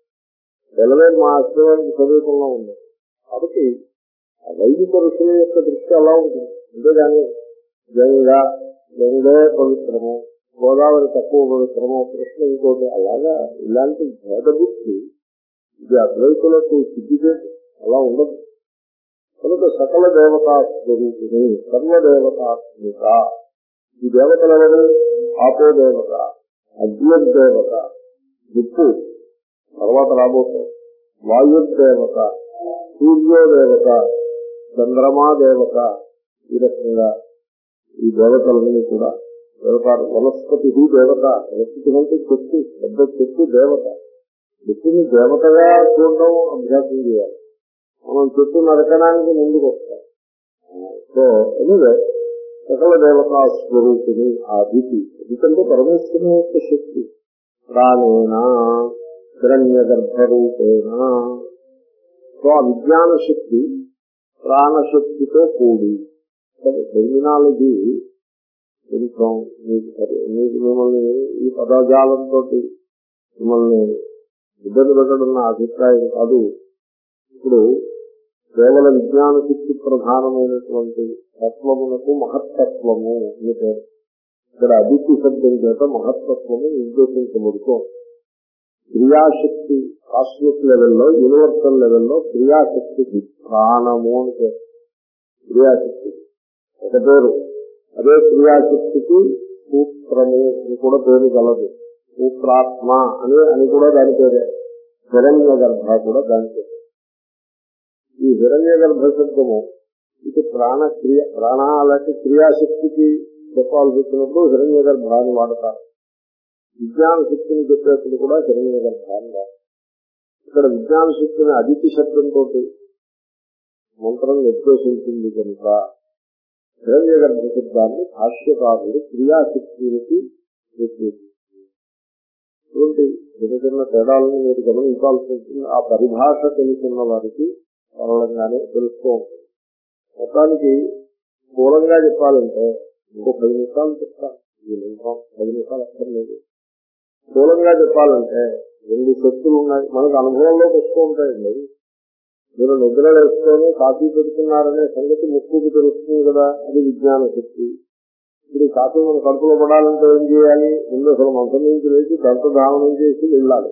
డెలవేరు మా ఆశ్రమానికి సమీపంలో ఉంది. కాబట్టి వైదిక ఋషుల యొక్క దృష్టి అలా ఉంటుంది. అంతేగాని గంగా గంగే పవిత్రము, గోదావరి తక్కువ పవిత్రము, కృష్ణ ఇంకోటి, అలాగా ఇలాంటి భేదబుద్ధి ఇది అద్వైతులకు సిద్ధిచేసి అలా ఉండదు. కనుక సకల దేవతా స్వరూపిణి సర్వదేవతాత్మిక. ఈ దేవతలు ఎవరు? ఆపో దేవత, అగ్నిదేవత, నిప్పు తర్వాత రాబోతాయి, వాయుదేవత, సూర్యోదేవత, చంద్రమా దేవత. ఈ రకంగా ఈ దేవతలని కూడా దేవత. వనస్పతి దేవత, వనస్పతి అంటే చెట్టు, పెద్ద చెట్టు దేవత. చెట్టుని దేవతగా చూడడం అభ్యాసం చేయాలి. మనం చెట్టు నరకడానికి ముందుకు వస్తాం. సో ఎనివే సకల దేవతా స్వరూపిణి ఆ దితి. ఎందుకంటే పరమేశ్వరుని యొక్క శక్తి ప్రాణేన హిరణ్య గర్భరూపేణ. సో ఆ విజ్ఞాన శక్తి ప్రాణశక్తితో కూడి. టెర్మినాలజీ కొంచెం మీకు మిమ్మల్ని ఈ పదజాలంతో మిమ్మల్ని ఇబ్బంది పెట్టడం నా అభిప్రాయం కాదు. ఇప్పుడు కేవల విజ్ఞాన శక్తి ప్రధానమైనటువంటి తత్వమునకు మహత్తత్వము అని పేరు. ఇక్కడ అదితి శబ్దం చేత మహత్తత్వము నిర్దేశించబడుతూ క్రియాశక్తి కాస్మిక్ లెవెల్లో, యూనివర్సల్ లెవెల్లో క్రియాశక్తికి ప్రాణము అని పేరు. క్రియాశక్తి ఒక పేరు. అదే క్రియాశక్తికి సూత్రము అని కూడా పేరు కలదు. సూత్రాత్మ అని అని కూడా దాని పేరే. హిరణ్య గర్భ కూడా దాని పేరు. ఈ హిరణ్య గర్భ శబ్దము ఇది ప్రాణక్రియ ప్రాణాలకి క్రియాశక్తికి చెప్పాల్సి వచ్చినప్పుడు హిరణ్య గర్భ అని వాడతారు. విజ్ఞాన శక్తిని చెప్పేప్పుడు కూడా హిరణ్య గర్భ అని వాడతారు. ఇక్కడ విజ్ఞాన శక్తిని అదితి శబ్దంతో మంత్రం నిర్దేశించింది కనుక హిరణ్య గర్భ శబ్దాన్ని భాష్యకారుడు క్రియాశక్తికి నిర్దేశించింది. ఇటువంటి చిన్న చిన్న తేడాలను మీరు గమనించాల్సి ఉంటుంది. ఆ పరిభాష తెలుసున్న వారికి సరళంగానే తెలుస్తూ ఉంటుంది. మొత్తానికి స్థూలంగా చెప్పాలంటే ఇంకో పది నిమిషాలు చెప్తాను. ఈ నిమిషం పది నిమిషాలు అక్కర్లేదు. స్థూలంగా చెప్పాలంటే రెండు శక్తులు ఉన్నాయి, మనకు అనుభవంలోకి వస్తూ ఉంటాయండి. మీరు నిద్ర వేసుకొని కాఫీ పెడుతున్నారనే సంగతి ముక్కుకు తెలుస్తుంది కదా, అది విజ్ఞాన శక్తి. ఇప్పుడు కాఫీ మన కడుపులో పడాలంటే ఏం చేయాలి? ముందు అసలు మంచం నుంచి లేచి దంతధావనం చేసి వెళ్ళాలి.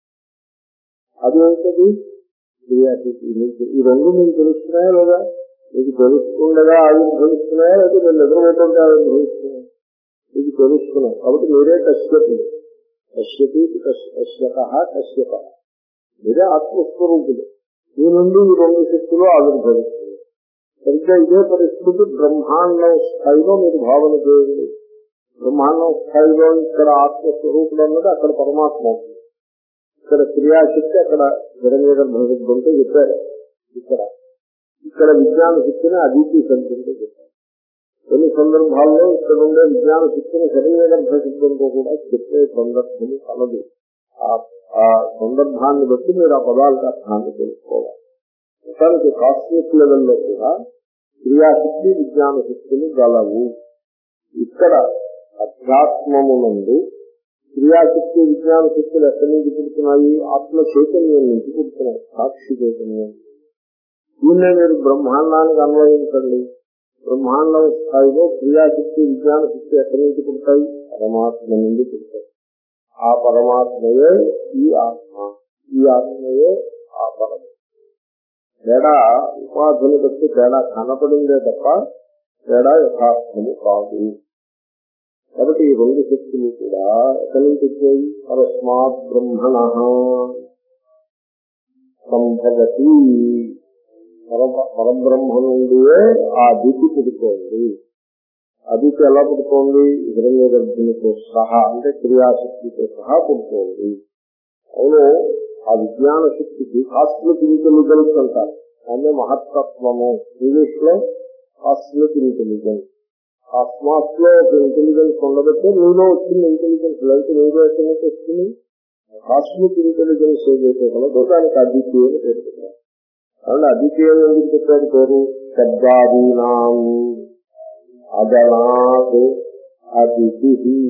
అది ఏంటది? క్రియాశక్తి. ఈ రెండు మీకు తెలుస్తున్నాయా లేదా? మీకు తెలుసుకుండగా ఆవిర్భవిస్తున్నాయా లేకపోతే మీరు నిద్రపోతుంటే ఆవిర్భవిస్తున్నాయి? మీకు తెలుసుకున్నాయి కాబట్టి మీరే కశ్యపుడు. కశ్యపి కశ్యక కశ్యప, మీరే ఆత్మస్వరూపుడు. మీ నుండి ఈ రెండు శక్తులు ఆవిర్భవిస్తుంది. సరిగ్గా ఇదే పరిస్థితి బ్రహ్మాండం స్థాయిలో మీరు భావన చేయండి. బ్రహ్మాండం స్థాయిలో ఇక్కడ ఆత్మస్వరూపుడు అన్నది అక్కడ పరమాత్మ అవుతుంది. ఇక్కడ క్రియాశక్తి, అక్కడ హిరణ్య గర్భశక్తి చెప్పారు. ఇక్కడ ఇక్కడ విజ్ఞాన శక్తిని అదితి సంతుంటే చెప్పారు. కొన్ని సందర్భాల్లో ఇక్కడ ఉండే విజ్ఞాన శక్తిని హిరణ్య గర్భశక్తితో కూడా చెప్పే సందర్భము కలదు. ఆ సందర్భాన్ని బట్టి మీరు ఆ పదాలకు అర్థాన్ని తెలుసుకోవాలి. మొత్తానికి కాస్మిక్ లెవెల్లో కూడా క్రియాశక్తి విజ్ఞాన శక్తులు గలవు. ఇక్కడ అధ్యాత్మమునందు క్రియాశక్తి విజ్ఞాన శక్తులు ఎక్కడి నుంచి పుడుతున్నాయి? ఆత్మ చైతన్యం నుంచి పుడుతున్నాయి, సాక్షి చైతన్యం. దీన్నే మీరు బ్రహ్మాండానికి అన్వయించండి. బ్రహ్మాండం స్థాయిలో క్రియాశక్తి విజ్ఞాన శక్తి ఎక్కడి నుంచి పుడతాయి? పరమాత్మ నుండి పుడతాయి. ఆ పరమాత్మయే ఈ ఆత్మ, ఈ ఆత్మయే ఆ పరమ. తేడా ఉపాధిని బట్టి తేడా కనపడిందే తప్ప తేడా యథార్థము కాదు. కాబట్టి ఈ రెండు శక్తులు కూడా ఎక్కడి నుంచి వచ్చాయి? పరస్మాత్ బ్రహ్మణ సంభవతి. పరబ్రహ్మ నుండియే ఆ దితి పుడుతోంది. అదితి ఎలా పుడుతోంది? హిరణ్య గర్భిణితో సహా, అంటే క్రియాశక్తితో సహా పుడుతోంది. అవును, ఆ విజ్ఞాన శక్తికి కాస్మిక్ ఇంటెలిజెన్స్ అంటారు. అంటే మహత్తత్వము. ఇంగ్లీష్ లో కాస్మిక్ ఇంటెలిజెన్స్. కాస్మాస్ లో ఒక ఇంటెలిజెన్స్ ఉండబట్టే మీలో వచ్చింది ఇంటెలిజెన్స్. లేకపోతే మీలో ఎక్కడి నుంచి వస్తుంది? కాస్మిక్ ఇంటెలిజెన్స్ ఏదైతే కలదో దానికి అదితి అని పేరుతున్నారు. కాబట్టి అదిత్యం ఎందుకు చెప్పారు పేరు? శబ్దాదీనాం అదనాత్ అదితి.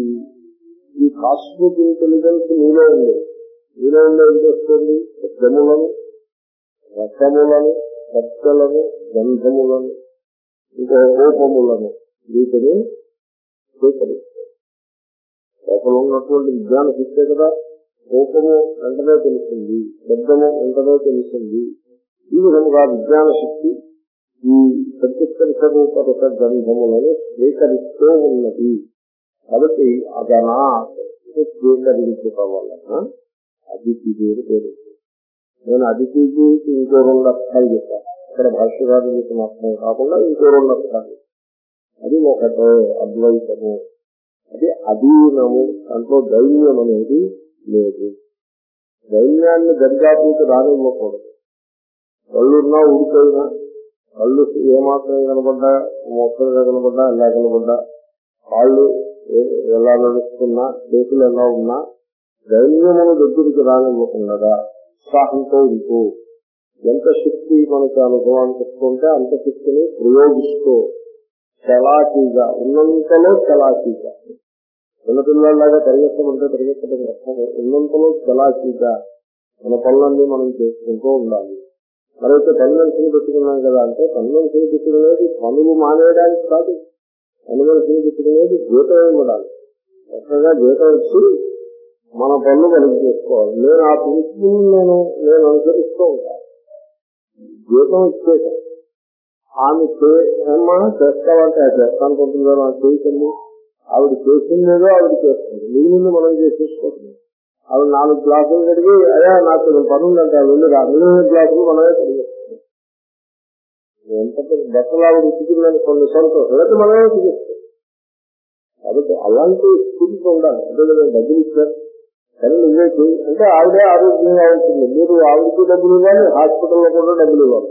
ఈ కాస్మిక్ ఇంటెలిజెన్స్ మీలో ఉంది. మీలో ఉండే ఏం చేస్తుంది? శబ్దములను, రసములను, శబ్దలను, గంధములను, ఇంకో రూపములను, వీటిని స్వీకరిస్తుంది. లోపల ఉన్నటువంటి విజ్ఞాన శక్తే కదా. రూపము వెంటనే తెలుస్తుంది, శబ్దము వెంటనే తెలుస్తుంది. ఈ విధంగా విజ్ఞాన శక్తి ఈ ప్రత్యక్ష రూపరస గంధములను స్వీకరిస్తూ ఉన్నది. కాబట్టి అదనా స్వీకరించటం వలన అదితి పేరు పేరు. నేను అదితికి ఇంకో రెండు అర్థాలు చెప్పాను. ఇక్కడ భాష్యకారులు చెప్పిన అర్థం కాకుండా ఇంకో రెండు అర్థాలు. అది ఒకటే అద్వైతము, అది అధీనము. దాంట్లో దైన్యం అనేది లేదు. దైన్యాన్ని దర్గాపూర్తి రానివ్వకూడదు. కళ్ళున్నా ఉడిపోయినా, కళ్ళు ఏమాత్రం కనబడ్డా, మొక్కలుగా కనబడ్డా, ఎలా కనబడ్డా, కాళ్ళు ఎలా నడుస్తున్నా, చేతులు ఎలా ఉన్నా దైన్యమును దగ్గరికి రానివ్వకుండా ఉత్సాహంతో ఉంటూ ఎంత శక్తి మనకి అనుభవానికి వస్తుంటే అంత శక్తిని ప్రయోగిస్తూ చలాకీగా, ఉన్నంతలో చలాకీగా, చిన్నపిల్లలాగా పరిగెత్తమంటే పరిగెత్తడం కష్టం. ఉన్నంతలో చలాకీగా మన పనులన్నీ మనం చేసుకుంటూ ఉండాలి. మరైతే పని మనిషిని పెట్టుకున్నాం కదా అంటే పని మనిషిని పెట్టుకునేది పనులు మానేయడానికి కాదు. పని మనిషిని పెట్టుకునేది జీతం ఇవ్వడానికి. చక్కగా జీతం ఇచ్చి మన పనులు మనం చేసుకోవాలి. నేను ఆ ప్రిన్సిపల్ నేను నేను అనుసరిస్తూ ఉంటాను. జీతం ఇచ్చేసాను. ఆమె ఏమా చేస్తావంటే చేస్తాను కొంటున్నాను, అది చేసింది. ఆవిడ చేసిందేదో ఆవిడ చేస్తుంది, మిగిలింది మనం చేసేసుకుంటున్నాం. ఆవిడ నాలుగు గ్లాసులు కడిగి అయ్యా నాకు పనుందంటే వెళ్ళి రెండు గ్లాసులు మనమే కడిగేస్తాం. ఎంత బట్టలు ఆవిడ ఉతికిందని కొన్ని సంతోషం అయితే మనమే ఉతికిస్తాం. కాబట్టి అలాంటి స్థితికి ఉండాలి. అంటే నేను డబ్బులు ఇచ్చాను కానీ నువ్వే చేయి అంటే ఆవిడే ఆరోగ్యంగా ఉంటుంది. మీరు ఆవిడకి డబ్బులు ఇవ్వాలి, హాస్పిటల్లో కూడా డబ్బులు ఇవ్వాలి.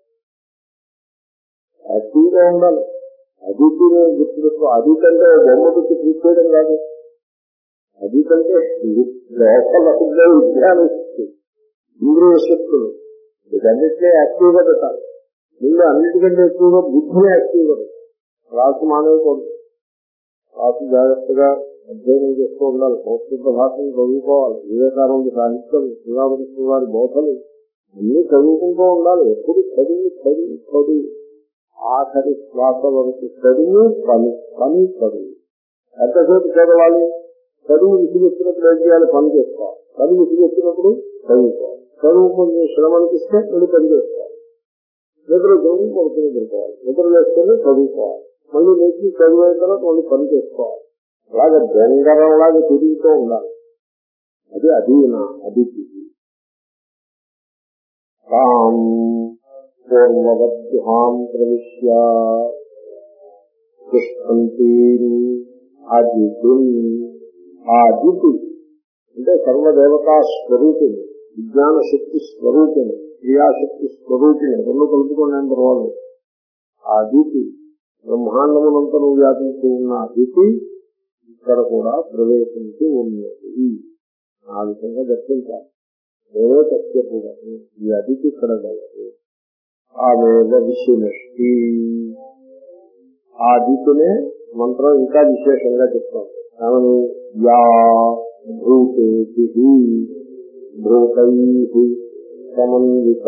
యాక్టివ్గా ఉండాలి. అదితి నేను గుర్తుపెట్టుకో. అదికంటే బొమ్మ పెట్టి ట్రీట్ చేయడం కాదు. అదికంటే లోపల విజ్ఞాన శక్తి, ఇంద్రియ శక్తులు వీటన్నిటినీ యాక్టివ్గా పెట్టాలి. ముందు అన్నిటికంటే ఎక్కువగా బుద్ధిని యాక్టివ్గా పెట్టాలి. రాసు మానేయకూడదు. రాసు జాగ్రత్తగా అధ్యయనం చేస్తూ ఉండాలి. సంస్కృత భాషను చదువుకోవాలి. వివేకానంద సాహిత్యం, శ్రీరామకృష్ణ వారి బోధలు అన్ని చదువుకుంటూ ఉండాలి. ఎప్పుడు చదివి చదివి చదివి ఆఖరి శ్వాస వరకు చదువు పని పని చదువు. ఎంతసేపు చదవాలి? చదువు విసిగొచ్చినప్పుడు ఏం చేయాలి? పని చేసుకోవాలి. పని విసిగొచ్చినప్పుడు చదువుకోవాలి. చదువు కొంచెం శ్రమ అనిపిస్తే మళ్ళీ పని చేసుకోవాలి. నిద్ర వచ్చి పడుకుని పెట్టుకోవాలి, నిద్ర వేసుకొని చదువుకోవాలి, మళ్ళీ లేచి చదివైన తర్వాత మళ్ళీ పని చేసుకోవాలి. అలాగే బెంగరంలాగా తిరుగుతూ ఉండాలి. అది అధీన అదితి. తాం పూర్వవద్భాం ప్రవిశ్య తిష్టంతి అదితి. ఆ అదితి అంటే సర్వదేవతా స్వరూపిణి, విజ్ఞాన శక్తి స్వరూపిణి, క్రియాశక్తి స్వరూపిణి, రెండు కలుపుకునే పర్వాలేదు. ఆ అదితి బ్రహ్మాండమునంతను వ్యాపించి ఉన్న అదితి ఇక్కడ కూడా ప్రవేశించి ఉన్నది. ఆ విధంగా దర్శించాలి. ఏదో సత్యపూడని ఈ అదితి ఇక్కడ గలదు. ఆమె విషయనష్టి. ఆ అదితినే మంత్రం ఇంకా విశేషంగా చెప్తాను. ఆమెను యా భూతేతి భూతై సమన్విత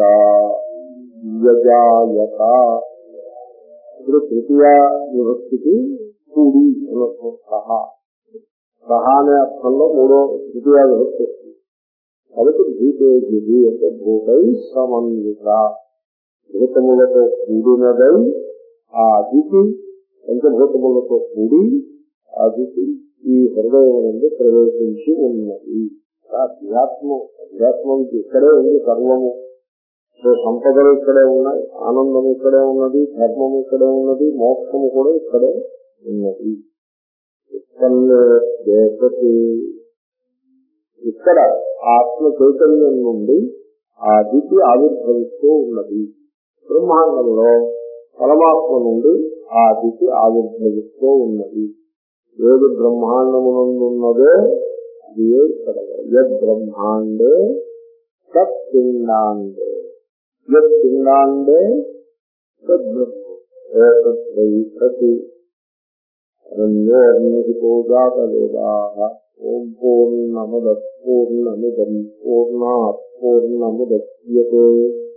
యజాయత. ఇప్పుడు తృతీయ విభక్తికి కూడి అనర్థం. సహా సహా అనే అర్థంలో మూడో తృతీయ విభక్తి వస్తుంది. కాబట్టి భూతేజి అంటే భూతై సమన్విత, భూతములతో కూడినదై ఆ అదితి పంచభూతములతో కూడి అదితి ఈ హృదయం నుండి ప్రవేశించి ఉన్నది. అధ్యాత్మం అధ్యాత్మం ఇక్కడే ఉంది. సర్వము సో సంపదలు ఇక్కడే ఉన్నాయి, ఆనందం ఇక్కడే ఉన్నది, ధర్మము ఇక్కడే ఉన్నది, మోక్షము కూడా ఇక్కడే ఉన్నది. ఇక్కడ ఆత్మ చైతన్యం నుండి ఆ అదితి ఆవిర్భవిస్తూ ఉన్నది. బ్రహ్మాండంలో పరమాత్మ నుండి ఆ అదితి ఆవిర్భవిస్తూ ఉన్నది. ఏది బ్రహ్మాండమునందున్నదో అది ఇక్కడ. యద్ బ్రహ్మాండే తత్ పిండాండే, యద్ పిండాండే తద్ బ్రహ్మ. అరణ్యోర్నిహితో జాతవేదాః. ఓం పూర్ణమదః పూర్ణమిదం పూర్ణాత్ పూర్ణముదచ్యతే